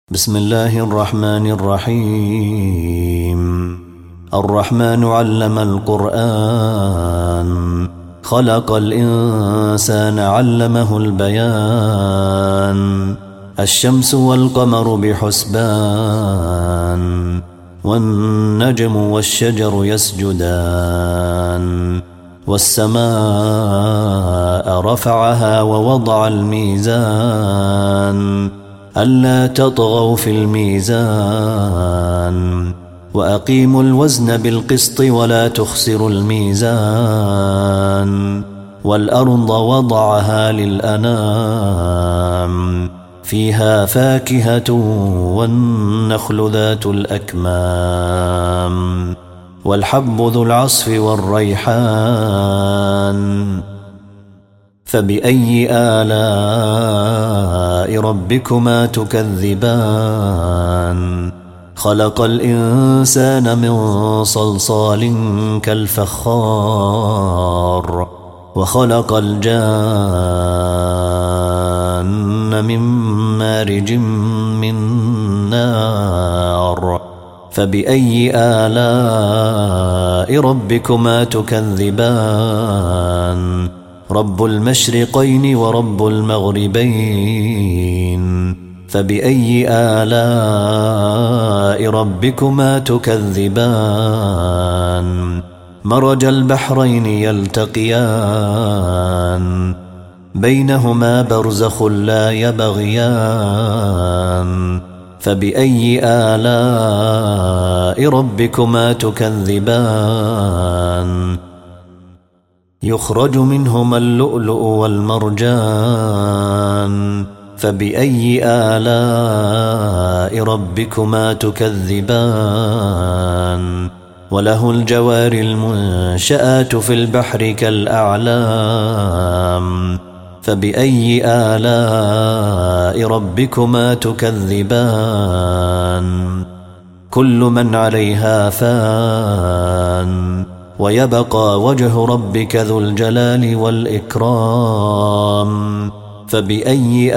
بسم الله الرحمن الرحيم. الرحمن علم القرآن، خلق الإنسان علمه البيان. الشمس والقمر بحسبان، والنجم والشجر يسجدان. والسماء رفعها ووضع الميزان، ألا تطغوا في الميزان، وأقيموا الوزن بالقسط ولا تخسروا الميزان. والأرض وضعها للأنام، فيها فاكهة والنخل ذات الأكمام، والحب ذو العصف والريحان. فبأي آلاء ربكما تكذبان؟ خلق الإنسان من صلصال كالفخار، وخلق الجان من مارج من نار. فبأي آلاء ربكما تكذبان؟ رب المشرقين ورب المغربين. فبأي آلاء ربكما تكذبان؟ مرج البحرين يلتقيان، بينهما برزخ لا يبغيان. فبأي آلاء ربكما تكذبان؟ يخرج منهما اللؤلؤ والمرجان. فبأي آلاء ربكما تكذبان؟ وله الجوار المنشآت في البحر كالأعلام. فبأي آلاء ربكما تكذبان؟ كل من عليها فان، ويبقى وجه ربك ذو الجلال والإكرام. فبأي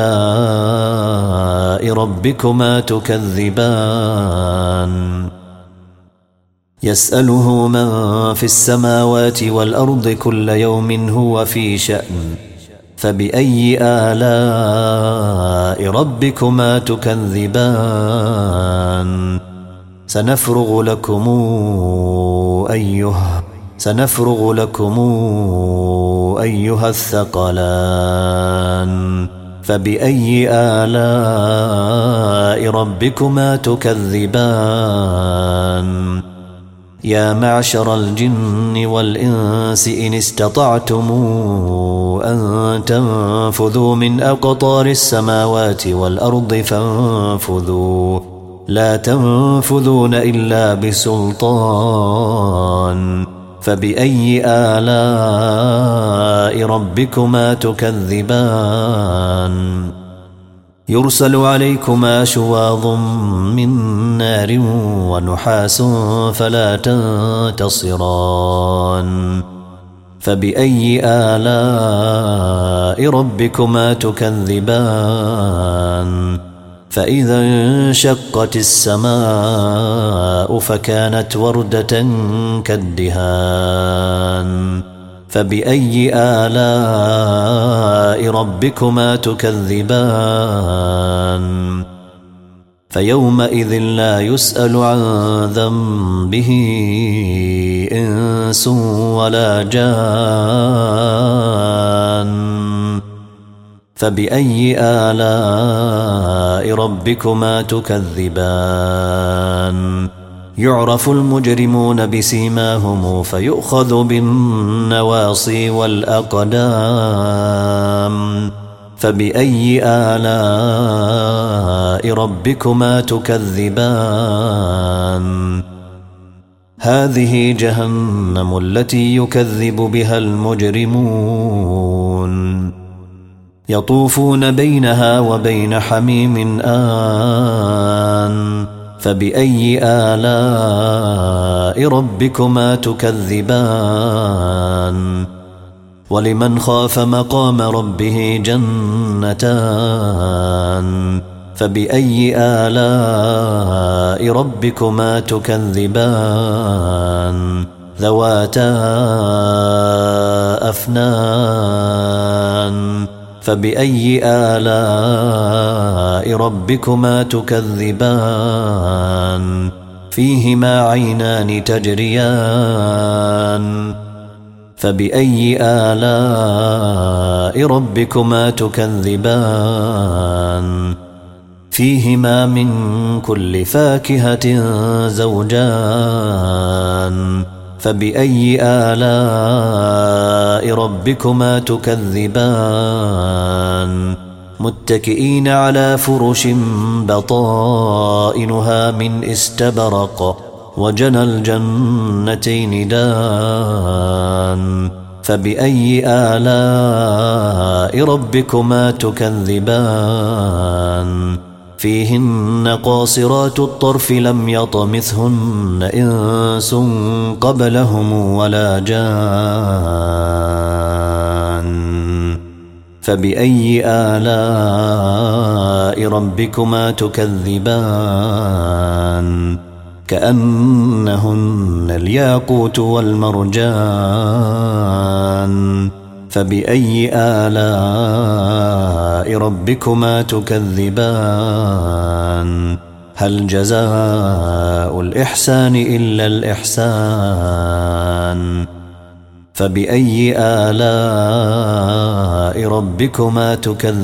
آلاء ربكما تكذبان؟ يسأله من في السماوات والأرض كل يوم هو في شأن. فبأي آلاء ربكما تكذبان؟ سنفرغ لكم أيها الثقلان. فبأي آلاء ربكما تكذبان؟ يا معشر الجن والإنس إن استطعتم أن تنفذوا من أقطار السماوات والأرض فانفذوا، لا تنفذون إلا بسلطان. فبأي آلاء ربكما تكذبان؟ يرسل عليكما شواظ من نار ونحاس فلا تنتصران. فبأي آلاء ربكما تكذبان؟ فإذا انشقت السماء فكانت وردة كالدهان. فبأي آلاء ربكما تكذبان؟ فيومئذ لا يسأل عن ذنبه إنس ولا جان. فبأي آلاء ربكما تكذبان؟ يعرف المجرمون بسيماهم فيؤخذ بالنواصي والأقدام. فبأي آلاء ربكما تكذبان؟ هذه جهنم التي يكذب بها المجرمون، يطوفون بينها وبين حميم آن. فبأي آلاء ربكما تكذبان؟ ولمن خاف مقام ربه جنتان، فبأي آلاء ربكما تكذبان ذواتا أفنان فبأي آلاء ربكما تكذبان فيهما عينان تجريان فبأي آلاء ربكما تكذبان فيهما من كل فاكهة زوجان فبأي آلاء ربكما تكذبان متكئين على فرش بطائنها من استبرق وجنى الجنتين دان فبأي آلاء ربكما تكذبان فيهن قاصرات الطرف لم يطمثهن إنس قبلهم ولا جان فبأي آلاء ربكما تكذبان كأنهن الياقوت والمرجان فبأي آلاء ربكما تكذبان هل جزاء الإحسان إلا الإحسان فبأي آلاء ربكما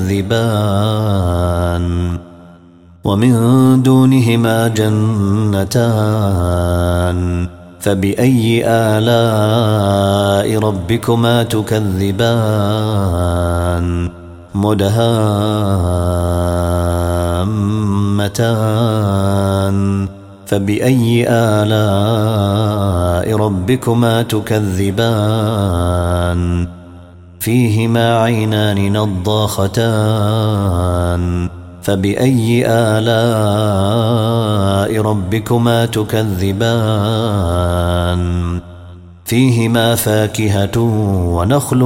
تكذبان ومن دونهما جنتان فبأي آلاء ربكما تكذبان مدهامتان فبأي آلاء ربكما تكذبان فيهما عينان نضاختان فبأي آلاء ربكما تكذبان فيهما فاكهة ونخل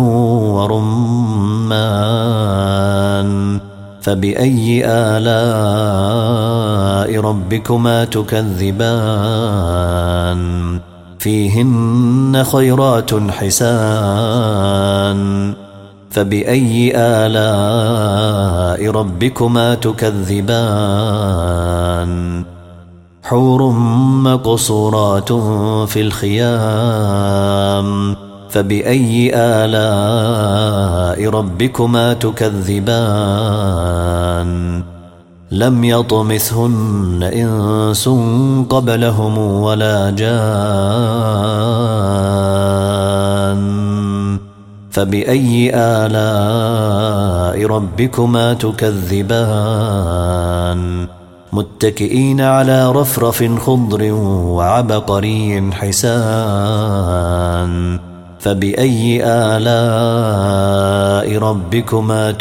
ورمان فبأي آلاء ربكما تكذبان فيهن خيرات حسان فبأي آلاء ربكما تكذبان حور مقصورات في الخيام فبأي آلاء ربكما تكذبان لم يطمثهن إنس قبلهم ولا جان فبأي آلاء ربكما تكذبان متكئين على رفرف خضر وعبقري حسان فبأي آلاء ربكما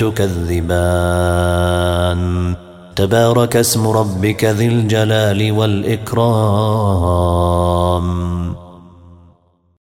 تكذبان تبارك اسم ربك ذي الجلال والإكرام